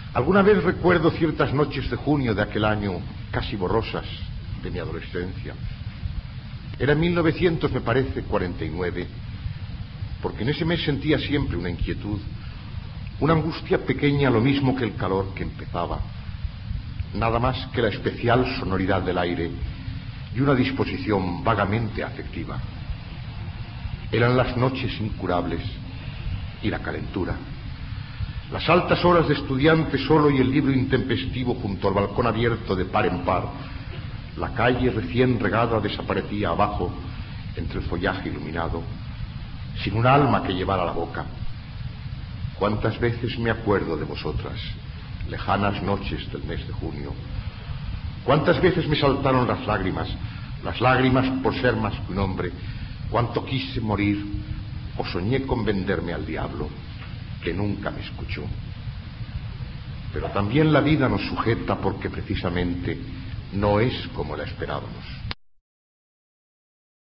Alguna vez recuerdo ciertas noches de junio de aquel año, casi borrosas, de mi adolescencia. Era 1900, me parece, 49, porque en ese mes sentía siempre una inquietud, una angustia pequeña, lo mismo que el calor que empezaba, nada más que la especial sonoridad del aire y una disposición vagamente afectiva. Eran las noches incurables y la calentura. Las altas horas de estudiante solo y el libro intempestivo junto al balcón abierto de par en par. La calle recién regada desaparecía abajo entre el follaje iluminado, sin un alma que llevara a la boca. Cuántas veces me acuerdo de vosotras, lejanas noches del mes de junio. Cuántas veces me saltaron las lágrimas por ser más que un hombre. Cuánto quise morir o soñé con venderme al diablo, que nunca me escuchó. Pero también la vida nos sujeta porque precisamente no es como la esperábamos.